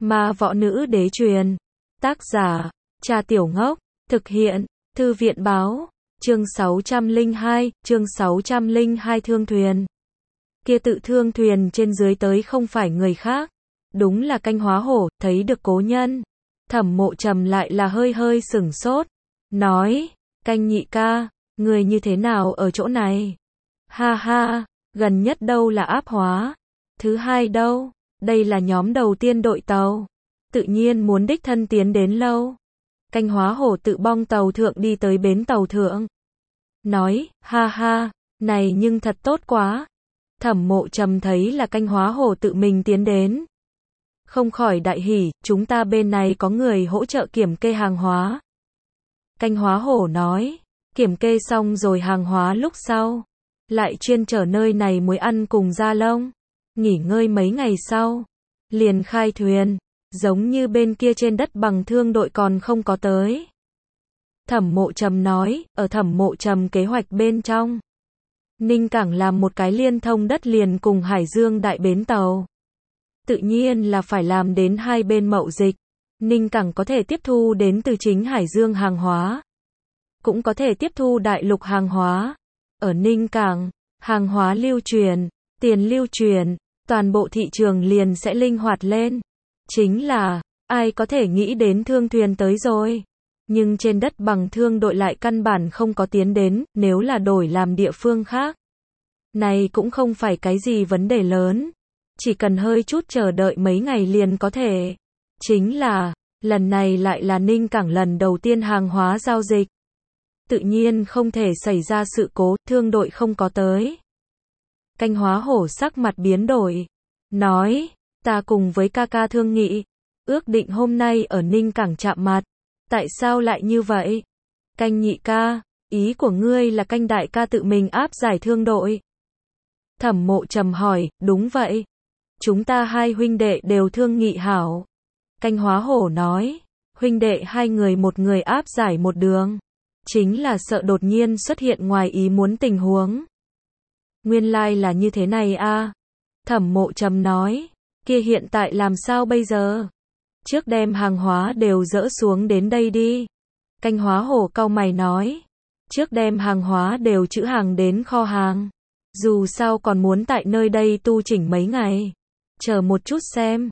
Ma Võ Nữ Đế truyền. Tác giả, Trà Tiểu Ngốc. Thực hiện, Thư viện Báo. Chương 602, chương 602 thương thuyền. Kia tự thương thuyền trên dưới tới không phải người khác. Đúng là Canh Hóa Hổ, thấy được cố nhân. Thẩm Mộ Trầm lại là hơi hơi sửng sốt. Nói, Canh nhị ca, người như thế nào ở chỗ này? Ha ha, gần nhất đâu là áp hóa. Thứ hai đâu, đây là nhóm đầu tiên đội tàu. Tự nhiên muốn đích thân tiến đến lâu. Canh Hóa Hổ tự bong tàu thượng đi tới bến tàu thượng. Nói, ha ha, này nhưng thật tốt quá. Thẩm Mộ Trầm thấy là Canh Hóa Hổ tự mình tiến đến. Không khỏi đại hỉ, chúng ta bên này có người hỗ trợ kiểm kê hàng hóa. Canh Hóa Hổ nói, kiểm kê xong rồi hàng hóa lúc sau. Lại chuyên chở nơi này muối ăn cùng da lông. Nghỉ ngơi mấy ngày sau. Liền khai thuyền. Giống như bên kia trên đất bằng thương đội còn không có tới. Thẩm Mộ Trầm nói, ở Thẩm Mộ Trầm kế hoạch bên trong. Ninh Cảng làm một cái liên thông đất liền cùng Hải Dương đại bến tàu. Tự nhiên là phải làm đến hai bên mậu dịch. Ninh Cảng có thể tiếp thu đến từ chính Hải Dương hàng hóa. Cũng có thể tiếp thu đại lục hàng hóa. Ở Ninh Cảng, hàng hóa lưu truyền, tiền lưu truyền, toàn bộ thị trường liền sẽ linh hoạt lên. Chính là, ai có thể nghĩ đến thương thuyền tới rồi. Nhưng trên đất bằng thương đội lại căn bản không có tiến đến, nếu là đổi làm địa phương khác. Này cũng không phải cái gì vấn đề lớn. Chỉ cần hơi chút chờ đợi mấy ngày liền có thể. Chính là, lần này lại là Ninh Cảng lần đầu tiên hàng hóa giao dịch. Tự nhiên không thể xảy ra sự cố, thương đội không có tới. Canh Hóa Hổ sắc mặt biến đổi. Nói, ta cùng với ca ca thương nghị. Ước định hôm nay ở Ninh Cảng chạm mặt. Tại sao lại như vậy? Canh nhị ca, ý của ngươi là Canh đại ca tự mình áp giải thương đội. Thẩm Mộ Trầm hỏi, đúng vậy. Chúng ta hai huynh đệ đều thương nghị hảo. Canh Hóa Hổ nói, huynh đệ hai người một người áp giải một đường. Chính là sợ đột nhiên xuất hiện ngoài ý muốn tình huống. Nguyên lai là như thế này a. Thẩm Mộ Trầm nói, kia hiện tại làm sao bây giờ? Trước đem hàng hóa đều dỡ xuống đến đây đi. Canh Hóa Hổ cau mày nói, trước đem hàng hóa đều trữ hàng đến kho hàng. Dù sao còn muốn tại nơi đây tu chỉnh mấy ngày. Chờ một chút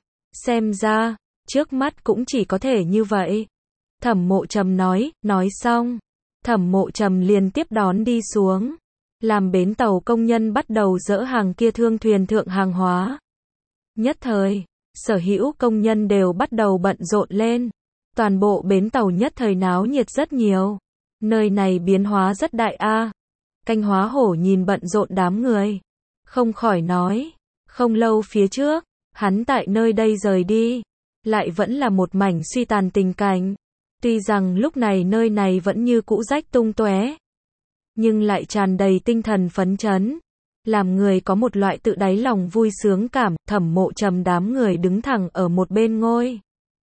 xem ra, trước mắt cũng chỉ có thể như vậy. Thẩm Mộ Trầm nói xong. Thẩm Mộ Trầm liền tiếp đón đi xuống. Làm bến tàu công nhân bắt đầu dỡ hàng kia thương thuyền thượng hàng hóa. Nhất thời, sở hữu công nhân đều bắt đầu bận rộn lên. Toàn bộ bến tàu nhất thời náo nhiệt rất nhiều. Nơi này biến hóa rất đại a. Canh Hóa Hổ nhìn bận rộn đám người. Không khỏi nói, không lâu phía trước, hắn tại nơi đây rời đi. Lại vẫn là một mảnh suy tàn tình cảnh. Tuy rằng lúc này nơi này vẫn như cũ rách tung tóe, nhưng lại tràn đầy tinh thần phấn chấn. Làm người có một loại tự đáy lòng vui sướng cảm. Thẩm Mộ Trầm đám người đứng thẳng ở một bên ngôi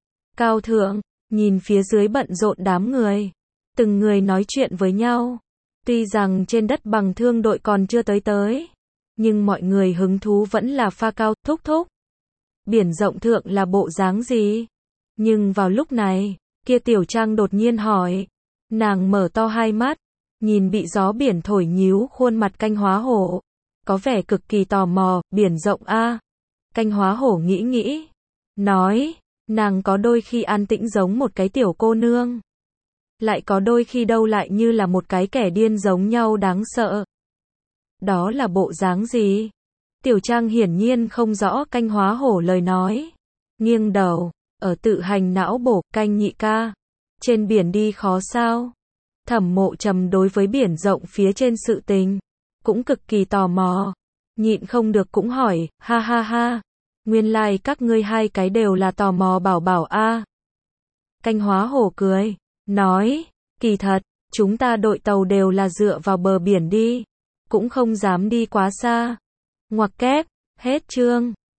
cao thượng, nhìn phía dưới bận rộn đám người. Từng người nói chuyện với nhau. Tuy rằng trên đất bằng thương đội còn chưa tới, nhưng mọi người hứng thú vẫn là pha cao, thúc thúc. Biển rộng thượng là bộ dáng gì? Nhưng vào lúc này, kia Tiểu Trang đột nhiên hỏi. Nàng mở to hai mắt, nhìn bị gió biển thổi nhíu khuôn mặt Canh Hóa Hổ. Có vẻ cực kỳ tò mò, biển rộng a. Canh Hóa Hổ nghĩ. Nói, nàng có đôi khi an tĩnh giống một cái tiểu cô nương. Lại có đôi khi đâu lại như là một cái kẻ điên giống nhau đáng sợ. Đó là bộ dáng gì? Tiểu Trang hiển nhiên không rõ Canh Hóa Hổ lời nói. Nghiêng đầu, ở tự hành não bổ, Canh nhị ca. Trên biển đi khó sao? Thẩm Mộ Trầm đối với biển rộng phía trên sự tình cũng cực kỳ tò mò. Nhịn không được cũng hỏi, ha ha ha. Nguyên lai các ngươi hai cái đều là tò mò bảo bảo a. Canh Hóa Hổ cười. Nói, kỳ thật, chúng ta đội tàu đều là dựa vào bờ biển đi. Cũng không dám đi quá xa. Ngoặc kép, hết chương.